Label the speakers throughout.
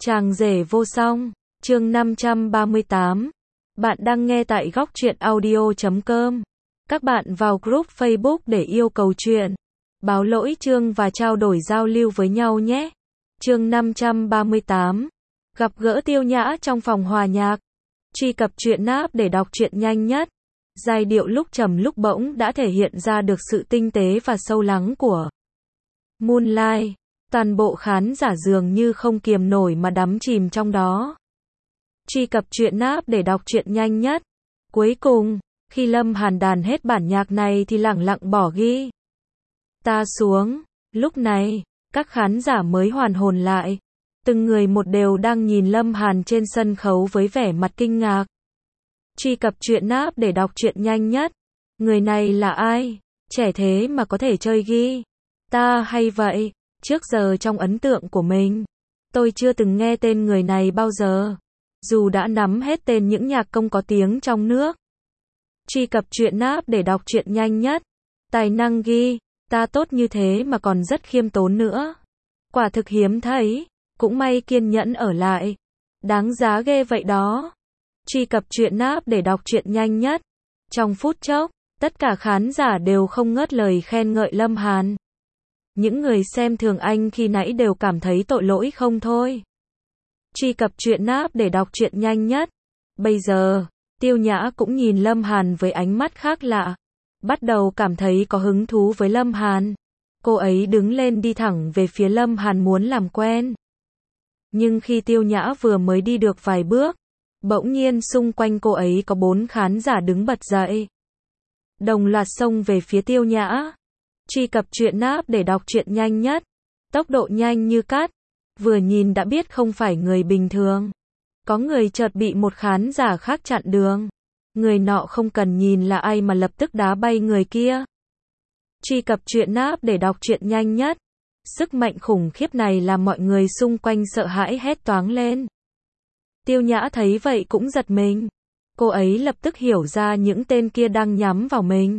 Speaker 1: Chàng rể vô song, chương 538. Bạn đang nghe tại góc truyện audio.com. Các bạn vào group Facebook để yêu cầu chuyện, báo lỗi chương và trao đổi giao lưu với nhau nhé. Chương 538. Gặp gỡ Tiêu Nhã trong phòng hòa nhạc. Truy cập truyện app để đọc truyện nhanh nhất. Giai điệu lúc trầm lúc bổng đã thể hiện ra được sự tinh tế và sâu lắng của Moonlight. Toàn bộ khán giả dường như không kiềm nổi mà đắm chìm trong đó. Truy cập truyện app để đọc truyện nhanh nhất. Cuối cùng, khi Lâm Hàn đàn hết bản nhạc này thì lẳng lặng bỏ ghi ta xuống. Lúc này, các khán giả mới hoàn hồn lại. Từng người một đều đang nhìn Lâm Hàn trên sân khấu với vẻ mặt kinh ngạc. Truy cập truyện app để đọc truyện nhanh nhất. Người này là ai? Trẻ thế mà có thể chơi ghi ta hay vậy? Trước giờ trong ấn tượng của mình, tôi chưa từng nghe tên người này bao giờ. Dù đã nắm hết tên những nhạc công có tiếng trong nước. Truy cập truyện app để đọc truyện nhanh nhất. Tài năng ghi ta tốt như thế mà còn rất khiêm tốn nữa. Quả thực hiếm thấy. Cũng may kiên nhẫn ở lại. Đáng giá ghê vậy đó. Truy cập truyện app để đọc truyện nhanh nhất. Trong phút chốc, tất cả khán giả đều không ngớt lời khen ngợi Lâm Hàn. Những người xem thường anh khi nãy đều cảm thấy tội lỗi không thôi. Truy cập truyện app để đọc truyện nhanh nhất. Bây giờ, Tiêu Nhã cũng nhìn Lâm Hàn với ánh mắt khác lạ. Bắt đầu cảm thấy có hứng thú với Lâm Hàn. Cô ấy đứng lên đi thẳng về phía Lâm Hàn muốn làm quen. Nhưng khi Tiêu Nhã vừa mới đi được vài bước, bỗng nhiên xung quanh cô ấy có 4 khán giả đứng bật dậy. Đồng loạt xông về phía Tiêu Nhã. Truy cập truyện app để đọc truyện nhanh nhất. Tốc độ nhanh như cát. Vừa nhìn đã biết không phải người bình thường. Có người chợt bị một khán giả khác chặn đường. Người nọ không cần nhìn là ai mà lập tức đá bay người kia. Truy cập truyện app để đọc truyện nhanh nhất. Sức mạnh khủng khiếp này làm mọi người xung quanh sợ hãi hét toáng lên. Tiêu Nhã thấy vậy cũng giật mình. Cô ấy lập tức hiểu ra những tên kia đang nhắm vào mình.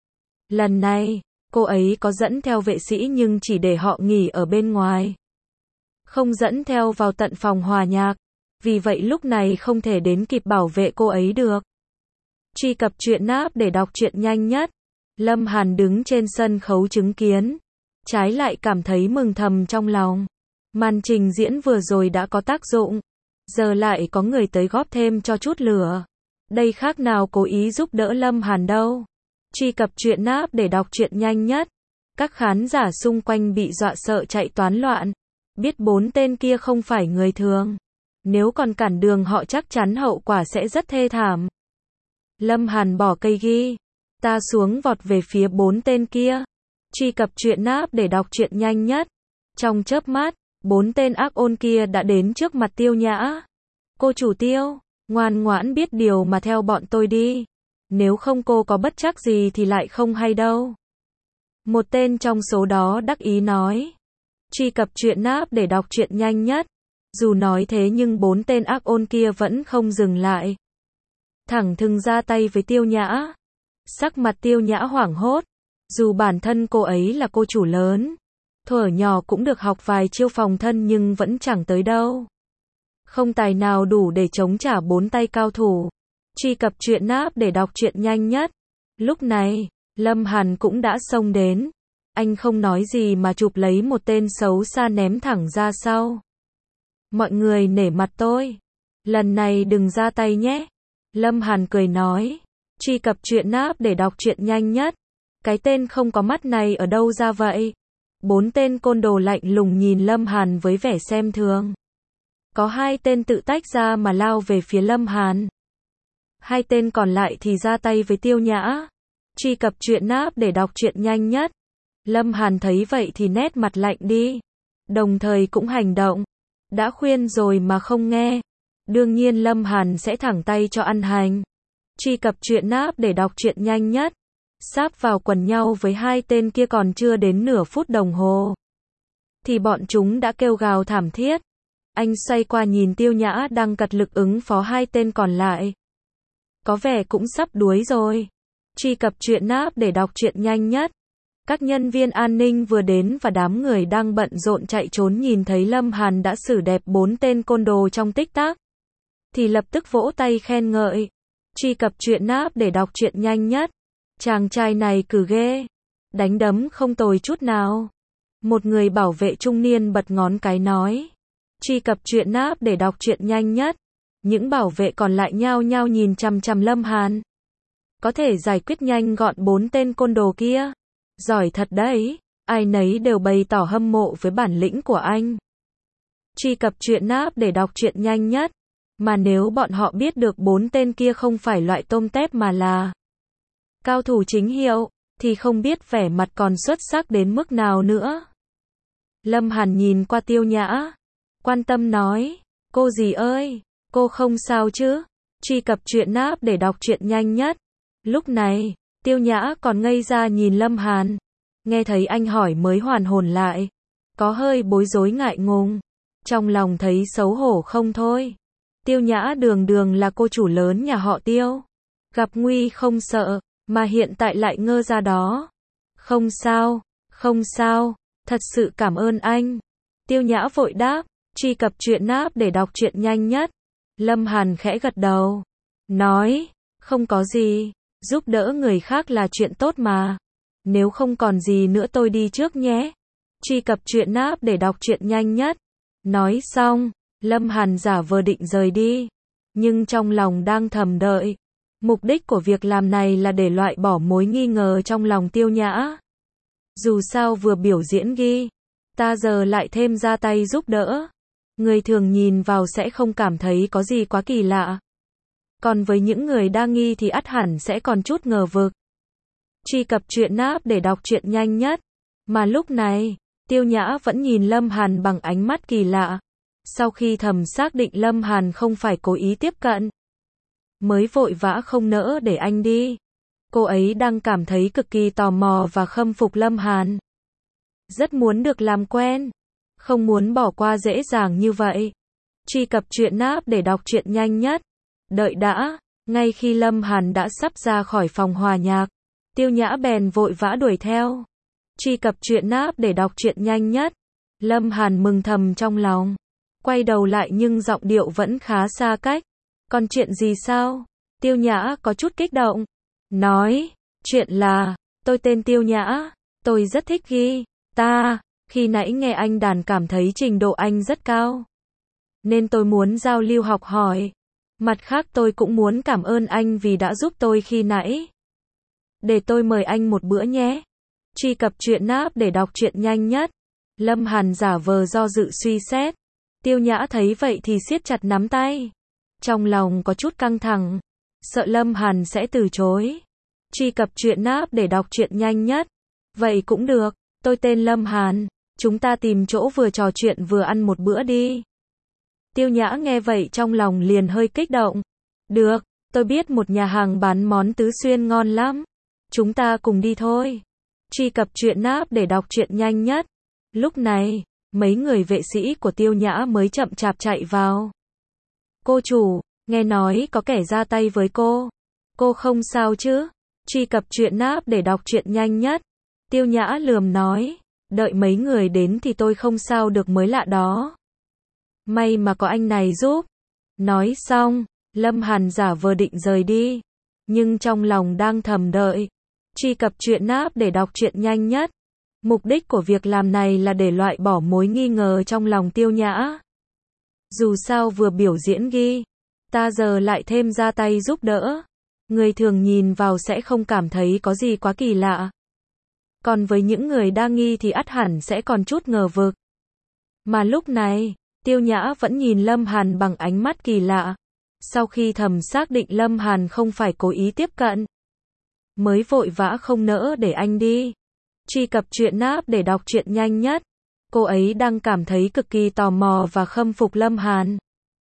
Speaker 1: Lần này, cô ấy có dẫn theo vệ sĩ nhưng chỉ để họ nghỉ ở bên ngoài. Không dẫn theo vào tận phòng hòa nhạc. Vì vậy lúc này không thể đến kịp bảo vệ cô ấy được. Truy cập truyện app để đọc truyện nhanh nhất. Lâm Hàn đứng trên sân khấu chứng kiến. Trái lại cảm thấy mừng thầm trong lòng. Màn trình diễn vừa rồi đã có tác dụng. Giờ lại có người tới góp thêm cho chút lửa. Đây khác nào cố ý giúp đỡ Lâm Hàn đâu. Truy cập truyện app để đọc truyện nhanh nhất. Các khán giả xung quanh bị dọa sợ chạy toán loạn. Biết 4 tên kia không phải người thường. Nếu còn cản đường họ chắc chắn hậu quả sẽ rất thê thảm. Lâm Hàn bỏ cây ghi ta xuống vọt về phía 4 tên kia. Truy cập truyện app để đọc truyện nhanh nhất. Trong chớp mắt, 4 tên ác ôn kia đã đến trước mặt Tiêu Nhã. Cô chủ Tiêu, ngoan ngoãn biết điều mà theo bọn tôi đi. Nếu không cô có bất trắc gì thì lại không hay đâu. Một tên trong số đó đắc ý nói. Truy cập truyện app để đọc truyện nhanh nhất. Dù nói thế nhưng 4 tên ác ôn kia vẫn không dừng lại. Thẳng thừng ra tay với Tiêu Nhã. Sắc mặt Tiêu Nhã hoảng hốt. Dù bản thân cô ấy là cô chủ lớn. Thuở nhỏ cũng được học vài chiêu phòng thân nhưng vẫn chẳng tới đâu. Không tài nào đủ để chống trả 4 tay cao thủ. Truy cập truyện app để đọc truyện nhanh nhất. Lúc này, Lâm Hàn cũng đã xông đến. Anh không nói gì mà chụp lấy một tên xấu xa ném thẳng ra sau. Mọi người nể mặt tôi. Lần này đừng ra tay nhé. Lâm Hàn cười nói. Truy cập truyện app để đọc truyện nhanh nhất. Cái tên không có mắt này ở đâu ra vậy? 4 tên côn đồ lạnh lùng nhìn Lâm Hàn với vẻ xem thường. Có 2 tên tự tách ra mà lao về phía Lâm Hàn. 2 tên còn lại thì ra tay với Tiêu Nhã. Truy cập truyện app để đọc truyện nhanh nhất. Lâm Hàn thấy vậy thì nét mặt lạnh đi. Đồng thời cũng hành động. Đã khuyên rồi mà không nghe. Đương nhiên Lâm Hàn sẽ thẳng tay cho ăn hành. Truy cập truyện app để đọc truyện nhanh nhất. Sáp vào quần nhau với 2 tên kia còn chưa đến nửa phút đồng hồ. Thì bọn chúng đã kêu gào thảm thiết. Anh xoay qua nhìn Tiêu Nhã đang cật lực ứng phó 2 tên còn lại. Có vẻ cũng sắp đuối rồi. Truy cập truyện app để đọc truyện nhanh nhất. Các nhân viên an ninh vừa đến và đám người đang bận rộn chạy trốn nhìn thấy Lâm Hàn đã xử đẹp 4 tên côn đồ trong tích tắc, thì lập tức vỗ tay khen ngợi. Truy cập truyện app để đọc truyện nhanh nhất. Chàng trai này cừ ghê. Đánh đấm không tồi chút nào. Một người bảo vệ trung niên bật ngón cái nói. Truy cập truyện app để đọc truyện nhanh nhất. Những bảo vệ còn lại nhao nhao nhìn chằm chằm Lâm Hàn. Có thể giải quyết nhanh gọn 4 tên côn đồ kia. Giỏi thật đấy. Ai nấy đều bày tỏ hâm mộ với bản lĩnh của anh. Truy cập truyện app để đọc truyện nhanh nhất. Mà nếu bọn họ biết được 4 tên kia không phải loại tôm tép mà là cao thủ chính hiệu, thì không biết vẻ mặt còn xuất sắc đến mức nào nữa. Lâm Hàn nhìn qua Tiêu Nhã, quan tâm nói, cô dì ơi, cô không sao chứ? Truy cập truyện app để đọc truyện nhanh nhất. Lúc này, Tiêu Nhã còn ngây ra nhìn Lâm Hàn, nghe thấy anh hỏi mới hoàn hồn lại, có hơi bối rối ngại ngùng, trong lòng thấy xấu hổ không thôi. Tiêu Nhã đường đường là cô chủ lớn nhà họ Tiêu, gặp nguy không sợ, mà hiện tại lại ngơ ra đó. Không sao, không sao, thật sự cảm ơn anh. Tiêu Nhã vội đáp, truy cập truyện app để đọc truyện nhanh nhất. Lâm Hàn khẽ gật đầu, nói, không có gì, giúp đỡ người khác là chuyện tốt mà. Nếu không còn gì nữa tôi đi trước nhé. Truy cập truyện app để đọc truyện nhanh nhất. Nói xong, Lâm Hàn giả vờ định rời đi, nhưng trong lòng đang thầm đợi. Mục đích của việc làm này là để loại bỏ mối nghi ngờ trong lòng Tiêu Nhã. Dù sao vừa biểu diễn ghi, ta giờ lại thêm ra tay giúp đỡ. Người thường nhìn vào sẽ không cảm thấy có gì quá kỳ lạ. Còn với những người đa nghi thì ắt hẳn sẽ còn chút ngờ vực. Truy cập truyện app để đọc truyện nhanh nhất. Mà lúc này, Tiêu Nhã vẫn nhìn Lâm Hàn bằng ánh mắt kỳ lạ. Sau khi thầm xác định Lâm Hàn không phải cố ý tiếp cận, mới vội vã không nỡ để anh đi. Cô ấy đang cảm thấy cực kỳ tò mò và khâm phục Lâm Hàn. Rất muốn được làm quen, không muốn bỏ qua dễ dàng như vậy. Truy cập truyện app để đọc truyện nhanh nhất. Đợi đã, ngay khi Lâm Hàn đã sắp ra khỏi phòng hòa nhạc, Tiêu Nhã bèn vội vã đuổi theo. Truy cập truyện app để đọc truyện nhanh nhất. Lâm Hàn mừng thầm trong lòng, quay đầu lại nhưng giọng điệu vẫn khá xa cách. Còn chuyện gì sao? Tiêu Nhã có chút kích động, nói, chuyện là, tôi tên Tiêu Nhã, tôi rất thích guitar, khi nãy nghe anh đàn cảm thấy trình độ anh rất cao, nên tôi muốn giao lưu học hỏi. Mặt khác tôi cũng muốn cảm ơn anh vì đã giúp tôi khi nãy. Để tôi mời anh một bữa nhé. Truy cập truyện app để đọc truyện nhanh nhất. Lâm Hàn giả vờ do dự suy xét. Tiêu Nhã thấy vậy thì siết chặt nắm tay. Trong lòng có chút căng thẳng, sợ Lâm Hàn sẽ từ chối. Truy cập truyện app để đọc truyện nhanh nhất. Vậy cũng được, tôi tên Lâm Hàn, chúng ta tìm chỗ vừa trò chuyện vừa ăn một bữa đi. Tiêu Nhã nghe vậy trong lòng liền hơi kích động. Được, tôi biết một nhà hàng bán món tứ xuyên ngon lắm. Chúng ta cùng đi thôi. Truy cập truyện app để đọc truyện nhanh nhất. Lúc này, mấy người vệ sĩ của Tiêu Nhã mới chậm chạp chạy vào. Cô chủ, nghe nói có kẻ ra tay với cô. Cô không sao chứ? Truy cập truyện app để đọc truyện nhanh nhất. Tiêu Nhã lườm nói, đợi mấy người đến thì tôi không sao được mới lạ đó. May mà có anh này giúp. Nói xong, Lâm Hàn giả vờ định rời đi, nhưng trong lòng đang thầm đợi. Truy cập truyện app để đọc truyện nhanh nhất. Mục đích của việc làm này là để loại bỏ mối nghi ngờ trong lòng Tiêu Nhã. Dù sao vừa biểu diễn ghi, ta giờ lại thêm ra tay giúp đỡ. Người thường nhìn vào sẽ không cảm thấy có gì quá kỳ lạ. Còn với những người đa nghi thì ắt hẳn sẽ còn chút ngờ vực. Mà lúc này, Tiêu Nhã vẫn nhìn Lâm Hàn bằng ánh mắt kỳ lạ. Sau khi thầm xác định Lâm Hàn không phải cố ý tiếp cận, mới vội vã không nỡ để anh đi. Truy cập truyện app để đọc truyện nhanh nhất. Cô ấy đang cảm thấy cực kỳ tò mò và khâm phục Lâm Hàn.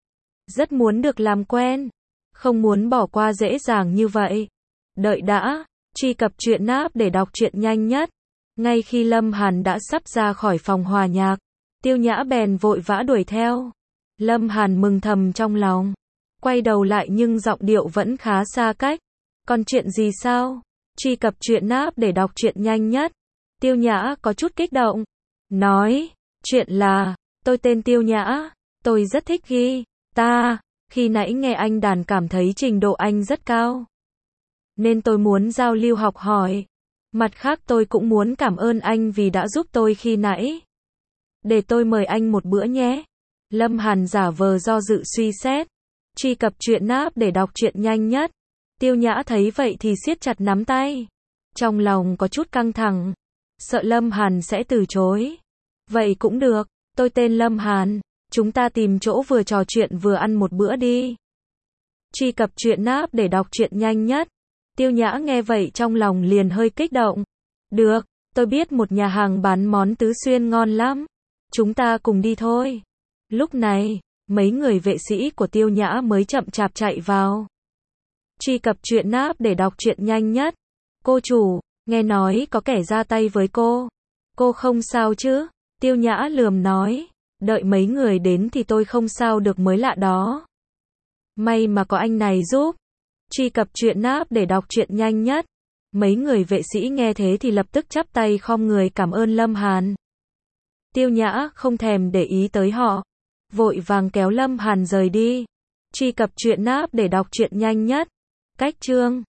Speaker 1: Rất muốn được làm quen, không muốn bỏ qua dễ dàng như vậy. Đợi đã, truy cập truyện app để đọc truyện nhanh nhất. Ngay khi Lâm Hàn đã sắp ra khỏi phòng hòa nhạc, Tiêu Nhã bèn vội vã đuổi theo. Lâm Hàn mừng thầm trong lòng, quay đầu lại nhưng giọng điệu vẫn khá xa cách. Còn chuyện gì sao? Truy cập truyện app để đọc truyện nhanh nhất. Tiêu Nhã có chút kích động. Nói, chuyện là, tôi tên Tiêu Nhã, tôi rất thích guitar. Khi nãy nghe anh đàn cảm thấy trình độ anh rất cao. Nên tôi muốn giao lưu học hỏi. Mặt khác tôi cũng muốn cảm ơn anh vì đã giúp tôi khi nãy. Để tôi mời anh một bữa nhé. Lâm Hàn giả vờ do dự suy xét. Truy cập truyện app để đọc truyện nhanh nhất. Tiêu Nhã thấy vậy thì siết chặt nắm tay. Trong lòng có chút căng thẳng. Sợ Lâm Hàn sẽ từ chối. Vậy cũng được, tôi tên Lâm Hàn. Chúng ta tìm chỗ vừa trò chuyện vừa ăn một bữa đi. Truy cập truyện app để đọc truyện nhanh nhất. Tiêu Nhã nghe vậy trong lòng liền hơi kích động. Được, tôi biết một nhà hàng bán món tứ xuyên ngon lắm. Chúng ta cùng đi thôi. Lúc này, mấy người vệ sĩ của Tiêu Nhã mới chậm chạp chạy vào. Truy cập truyện app để đọc truyện nhanh nhất. Cô chủ, nghe nói có kẻ ra tay với cô. Cô không sao chứ? Tiêu Nhã lườm nói. Đợi mấy người đến thì tôi không sao được mới lạ đó. May mà có anh này giúp. Truy cập truyện app để đọc truyện nhanh nhất. Mấy người vệ sĩ nghe thế thì lập tức chắp tay khom người cảm ơn Lâm Hàn. Tiêu Nhã không thèm để ý tới họ. Vội vàng kéo Lâm Hàn rời đi. Truy cập truyện app để đọc truyện nhanh nhất. Cách chương